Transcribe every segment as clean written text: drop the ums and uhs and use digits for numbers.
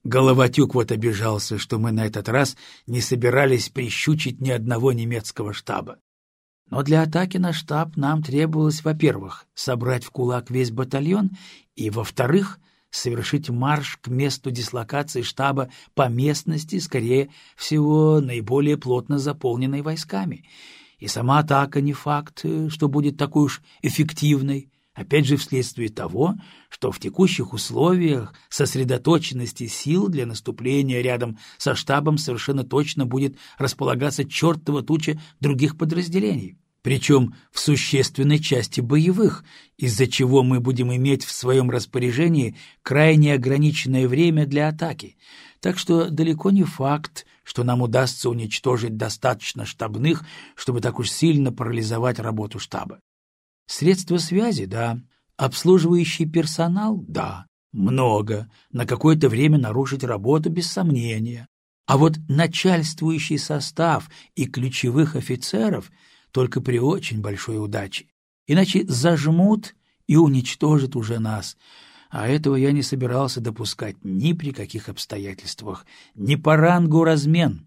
Головатюк вот обижался, что мы на этот раз не собирались прищучить ни одного немецкого штаба. Но для атаки на штаб нам требовалось, во-первых, собрать в кулак весь батальон, и, во-вторых, совершить марш к месту дислокации штаба по местности, скорее всего, наиболее плотно заполненной войсками. И сама атака не факт, что будет такой уж эффективной, опять же вследствие того, что в текущих условиях сосредоточенности сил для наступления рядом со штабом совершенно точно будет располагаться чертова туча других подразделений, причем в существенной части боевых, из-за чего мы будем иметь в своем распоряжении крайне ограниченное время для атаки. Так что далеко не факт, что нам удастся уничтожить достаточно штабных, чтобы так уж сильно парализовать работу штаба. Средства связи — да. Обслуживающий персонал — да. Много. На какое-то время нарушить работу, без сомнения. А вот начальствующий состав и ключевых офицеров только при очень большой удаче. Иначе зажмут и уничтожат уже нас. А этого я не собирался допускать ни при каких обстоятельствах. Ни по рангу размен.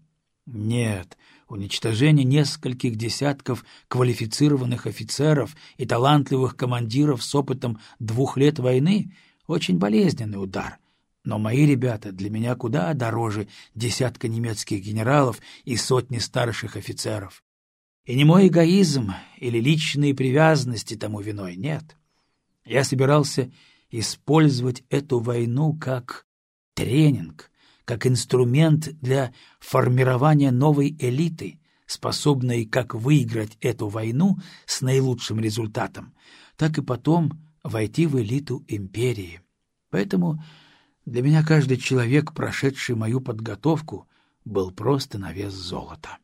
Нет, уничтожение нескольких десятков квалифицированных офицеров и талантливых командиров с опытом 2 лет войны — очень болезненный удар. Но мои ребята для меня куда дороже десятка немецких генералов и сотни старших офицеров. И не мой эгоизм или личные привязанности тому виной, нет. Я собирался использовать эту войну как тренинг, как инструмент для формирования новой элиты, способной как выиграть эту войну с наилучшим результатом, так и потом войти в элиту империи. Поэтому для меня каждый человек, прошедший мою подготовку, был просто на вес золота.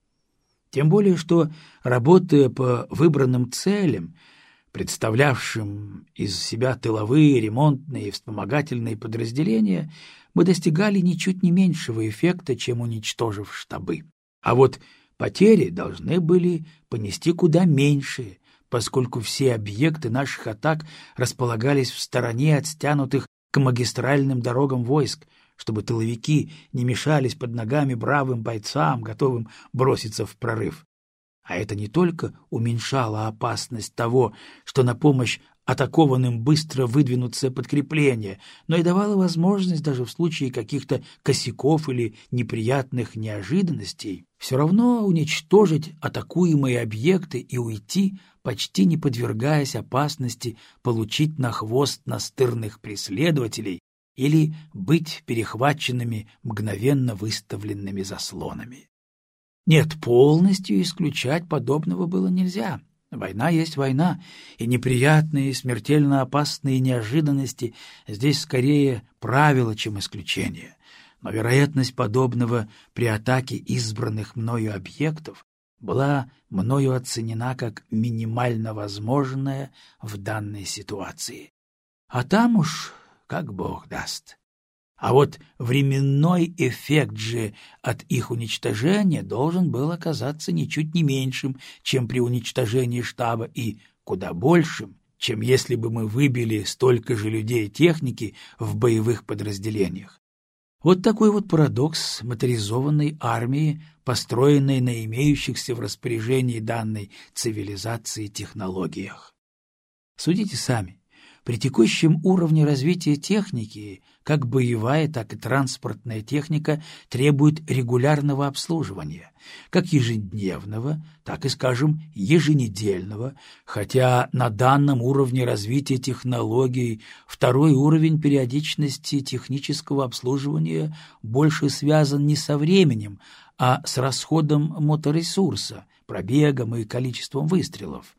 Тем более, что, работая по выбранным целям, представлявшим из себя тыловые, ремонтные и вспомогательные подразделения, мы достигали ничуть не меньшего эффекта, чем уничтожив штабы. А вот потери должны были понести куда меньшие, поскольку все объекты наших атак располагались в стороне от стянутых к магистральным дорогам войск, чтобы тыловики не мешались под ногами бравым бойцам, готовым броситься в прорыв. А это не только уменьшало опасность того, что на помощь атакованным быстро выдвинутся подкрепления, но и давало возможность даже в случае каких-то косяков или неприятных неожиданностей все равно уничтожить атакуемые объекты и уйти, почти не подвергаясь опасности получить на хвост настырных преследователей или быть перехваченными мгновенно выставленными заслонами. Нет, полностью исключать подобного было нельзя. Война есть война, и неприятные, смертельно опасные неожиданности здесь скорее правило, чем исключение. Но вероятность подобного при атаке избранных мною объектов была мною оценена как минимально возможная в данной ситуации. А там уж как Бог даст. А вот временной эффект же от их уничтожения должен был оказаться ничуть не меньшим, чем при уничтожении штаба, и куда большим, чем если бы мы выбили столько же людей и техники в боевых подразделениях. Вот такой вот парадокс моторизованной армии, построенной на имеющихся в распоряжении данной цивилизации технологиях. Судите сами. При текущем уровне развития техники, как боевая, так и транспортная техника требует регулярного обслуживания, как ежедневного, так и, скажем, еженедельного, хотя на данном уровне развития технологий второй уровень периодичности технического обслуживания больше связан не со временем, а с расходом моторесурса, пробегом и количеством выстрелов.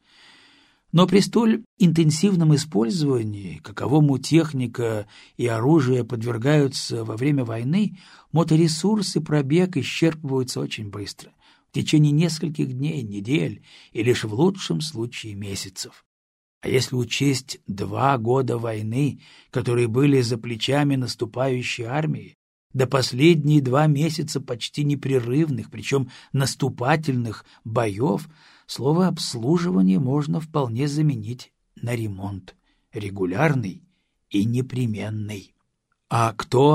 Но при столь интенсивном использовании, каковому техника и оружие подвергаются во время войны, моторесурс и пробег исчерпываются очень быстро, в течение нескольких дней, недель и лишь в лучшем случае месяцев. А если учесть 2 года войны, которые были за плечами наступающей армии, да последние 2 месяца почти непрерывных, причем наступательных боев, слово «обслуживание» можно вполне заменить на ремонт, регулярный и непременный. А кто,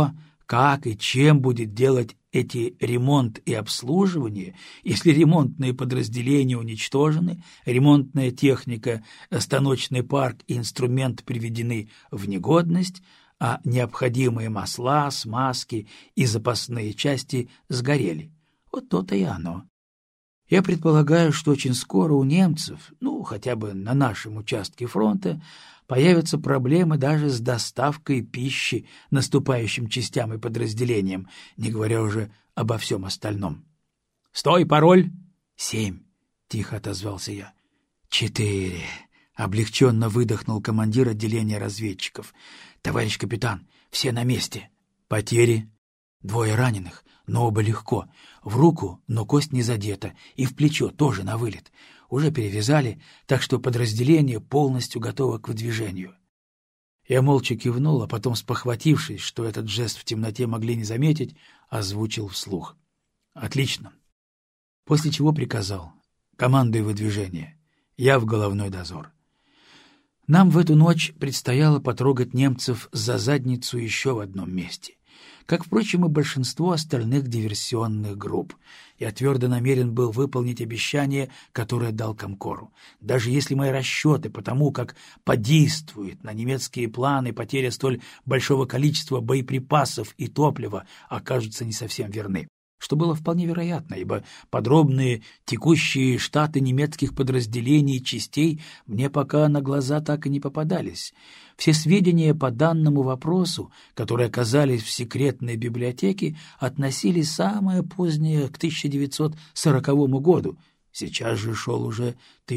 как и чем будет делать эти ремонт и обслуживание, если ремонтные подразделения уничтожены, ремонтная техника, станочный парк и инструмент приведены в негодность, а необходимые масла, смазки и запасные части сгорели. Вот то-то и оно. Я предполагаю, что очень скоро у немцев, хотя бы на нашем участке фронта, появятся проблемы даже с доставкой пищи наступающим частям и подразделениям, не говоря уже обо всем остальном. — Стой, пароль! — 7, — тихо отозвался я. — 4, — облегченно выдохнул командир отделения разведчиков. — Товарищ капитан, все на месте. — Потери? — 2 раненых, но оба легко. В руку, но кость не задета, и в плечо тоже на вылет. Уже перевязали, так что подразделение полностью готово к выдвижению. Я молча кивнул, а потом, спохватившись, что этот жест в темноте могли не заметить, озвучил вслух. — Отлично. После чего приказал: командуй выдвижение. Я в головной дозор. Нам в эту ночь предстояло потрогать немцев за задницу еще в одном месте. Как, впрочем, и большинство остальных диверсионных групп. Я твердо намерен был выполнить обещание, которое дал Комкору. Даже если мои расчеты по тому, как подействует на немецкие планы потеря столь большого количества боеприпасов и топлива, окажутся не совсем верны. Что было вполне вероятно, ибо подробные текущие штаты немецких подразделений и частей мне пока на глаза так и не попадались. Все сведения по данному вопросу, которые оказались в секретной библиотеке, относились самое позднее к 1940 году. Сейчас же шел уже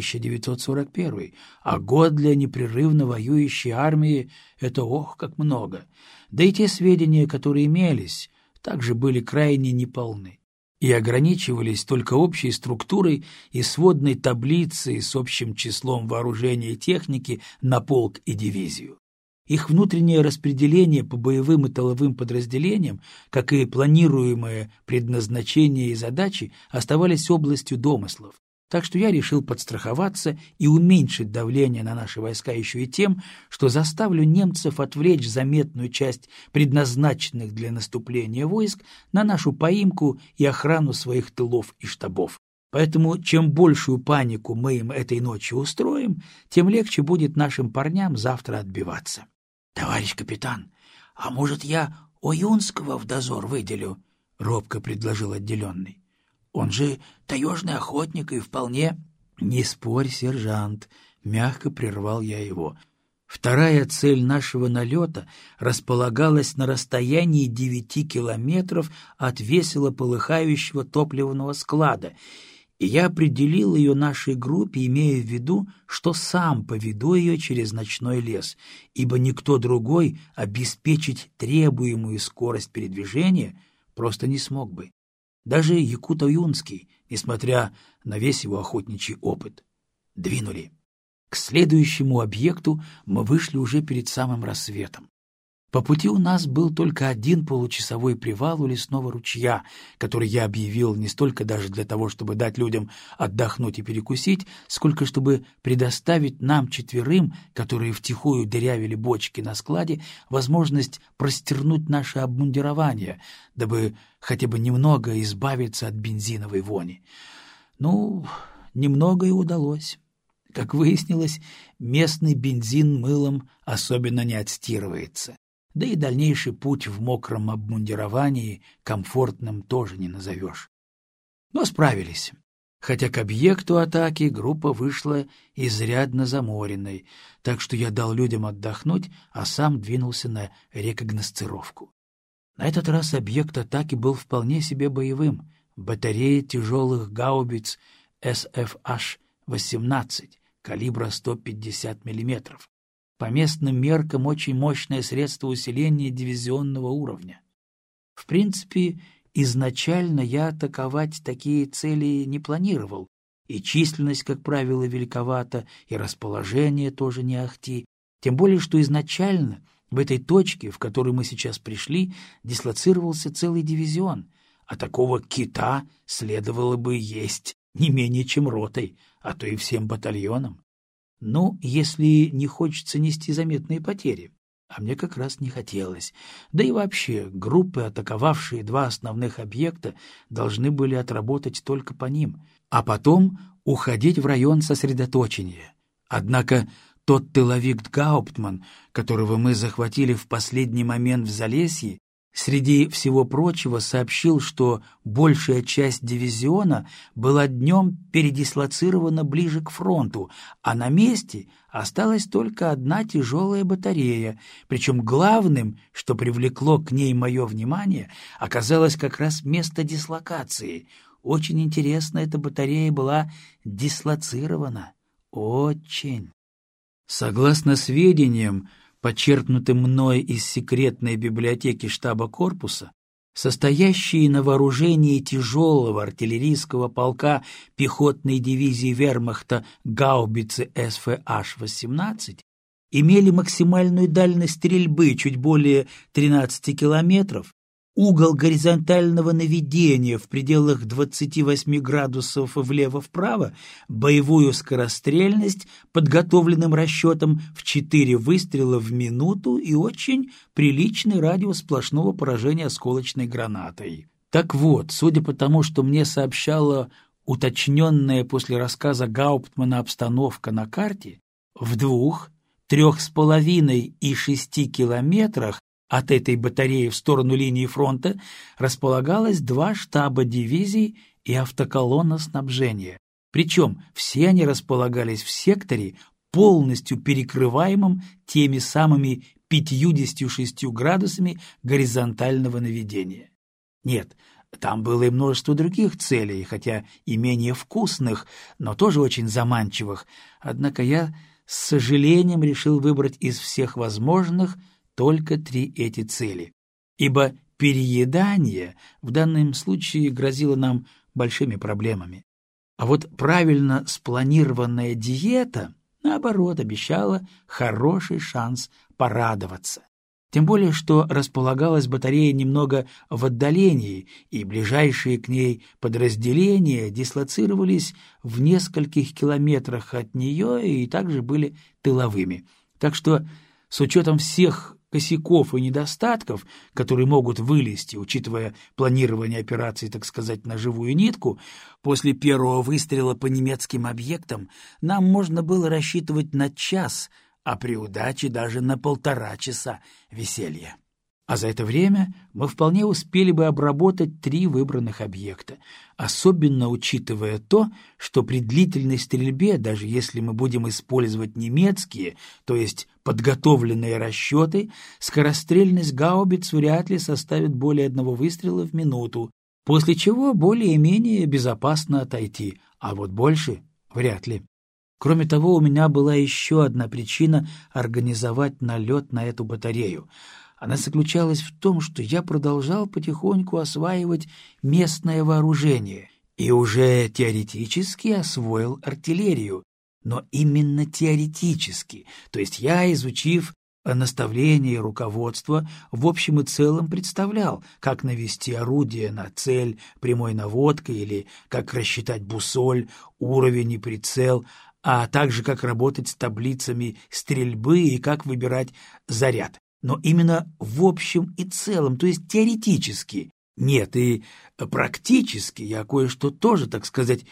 1941, а год для непрерывно воюющей армии — это ох, как много. Да и те сведения, которые имелись, также были крайне неполны и ограничивались только общей структурой и сводной таблицей с общим числом вооружения и техники на полк и дивизию. Их внутреннее распределение по боевым и тыловым подразделениям, как и планируемое предназначение и задачи, оставались областью домыслов. Так что я решил подстраховаться и уменьшить давление на наши войска еще и тем, что заставлю немцев отвлечь заметную часть предназначенных для наступления войск на нашу поимку и охрану своих тылов и штабов. Поэтому чем большую панику мы им этой ночью устроим, тем легче будет нашим парням завтра отбиваться. — Товарищ капитан, а может я Оюнского в дозор выделю? — робко предложил отделенный. Он же таежный охотник и вполне... — Не спорь, сержант, — мягко прервал я его. Вторая цель нашего налета располагалась на расстоянии 9 километров от весело полыхающего топливного склада, и я определил ее нашей группе, имея в виду, что сам поведу ее через ночной лес, ибо никто другой обеспечить требуемую скорость передвижения просто не смог бы. Даже Якут Оюнский, несмотря на весь его охотничий опыт. Двинули. К следующему объекту мы вышли уже перед самым рассветом. По пути у нас был только один получасовой привал у лесного ручья, который я объявил не столько даже для того, чтобы дать людям отдохнуть и перекусить, сколько чтобы предоставить нам 4, которые втихую дырявили бочки на складе, возможность простернуть наше обмундирование, дабы хотя бы немного избавиться от бензиновой вони. Немного и удалось. Как выяснилось, местный бензин мылом особенно не отстирывается. Да и дальнейший путь в мокром обмундировании комфортным тоже не назовешь. Но справились. Хотя к объекту атаки группа вышла изрядно заморенной, так что я дал людям отдохнуть, а сам двинулся на рекогносцировку. На этот раз объект атаки был вполне себе боевым. Батарея тяжелых гаубиц СФH-18 калибра 150 мм. По местным меркам очень мощное средство усиления дивизионного уровня. В принципе, изначально я атаковать такие цели не планировал, и численность, как правило, великовата, и расположение тоже не ахти, тем более, что изначально в этой точке, в которую мы сейчас пришли, дислоцировался целый дивизион, а такого кита следовало бы есть не менее чем ротой, а то и всем батальоном. Если не хочется нести заметные потери. А мне как раз не хотелось. Да и вообще, группы, атаковавшие два основных объекта, должны были отработать только по ним, а потом уходить в район сосредоточения. Однако тот тыловик Гауптман, которого мы захватили в последний момент в Залесье, среди всего прочего сообщил, что большая часть дивизиона была днем передислоцирована ближе к фронту, а на месте осталась только одна тяжелая батарея, причем главным, что привлекло к ней мое внимание, оказалось как раз место дислокации. Очень интересно, эта батарея была дислоцирована. Очень. Согласно сведениям, почерпнутым мной из секретной библиотеки штаба корпуса, состоящие на вооружении тяжелого артиллерийского полка пехотной дивизии вермахта гаубицы СФH-18 имели максимальную дальность стрельбы чуть более 13 километров, угол горизонтального наведения в пределах 28 градусов влево-вправо, боевую скорострельность подготовленным расчетом в 4 выстрела в минуту и очень приличный радиус сплошного поражения осколочной гранатой. Так вот, судя по тому, что мне сообщала уточненная после рассказа Гауптмана обстановка на карте, в 2, 3,5 и 6 километрах от этой батареи в сторону линии фронта располагалось 2 штаба дивизий и автоколонна снабжения. Причем все они располагались в секторе, полностью перекрываемом теми самыми 56 градусами горизонтального наведения. Нет, там было и множество других целей, хотя и менее вкусных, но тоже очень заманчивых. Однако я с сожалением решил выбрать из всех возможных только 3 эти цели, ибо переедание в данном случае грозило нам большими проблемами. А вот правильно спланированная диета, наоборот, обещала хороший шанс порадоваться. Тем более, что располагалась батарея немного в отдалении, и ближайшие к ней подразделения дислоцировались в нескольких километрах от нее и также были тыловыми. Так что, с учетом всех косяков и недостатков, которые могут вылезти, учитывая планирование операции, так сказать, на живую нитку, после первого выстрела по немецким объектам нам можно было рассчитывать на час, а при удаче даже на 1,5 часа веселья. А за это время мы вполне успели бы обработать 3 выбранных объекта, особенно учитывая то, что при длительной стрельбе, даже если мы будем использовать немецкие, то есть подготовленные расчеты, скорострельность гаубиц вряд ли составит более 1 выстрела в минуту, после чего более-менее безопасно отойти, а вот больше вряд ли. Кроме того, у меня была еще одна причина организовать налет на эту батарею. Она заключалась в том, что я продолжал потихоньку осваивать местное вооружение и уже теоретически освоил артиллерию, но именно теоретически, то есть я, изучив наставления и руководство, в общем и целом представлял, как навести орудие на цель прямой наводкой или как рассчитать бусоль, уровень и прицел, а также как работать с таблицами стрельбы и как выбирать заряд. Но именно в общем и целом, то есть теоретически. Нет, и практически я кое-что тоже, так сказать,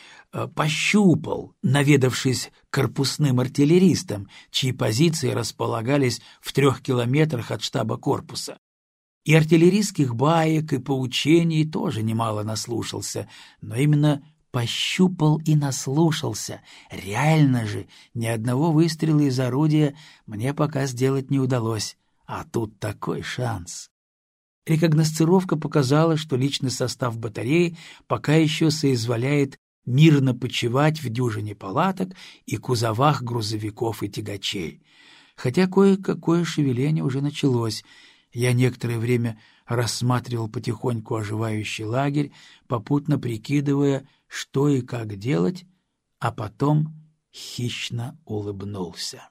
пощупал, наведавшись корпусным артиллеристам, чьи позиции располагались в 3 километрах от штаба корпуса. И артиллерийских баек, и поучений тоже немало наслушался, но именно пощупал и наслушался. Реально же ни одного выстрела из орудия мне пока сделать не удалось. А тут такой шанс. Рекогносцировка показала, что личный состав батареи пока еще соизволяет мирно почивать в дюжине палаток и кузовах грузовиков и тягачей. Хотя кое-какое шевеление уже началось. Я некоторое время рассматривал потихоньку оживающий лагерь, попутно прикидывая, что и как делать, а потом хищно улыбнулся.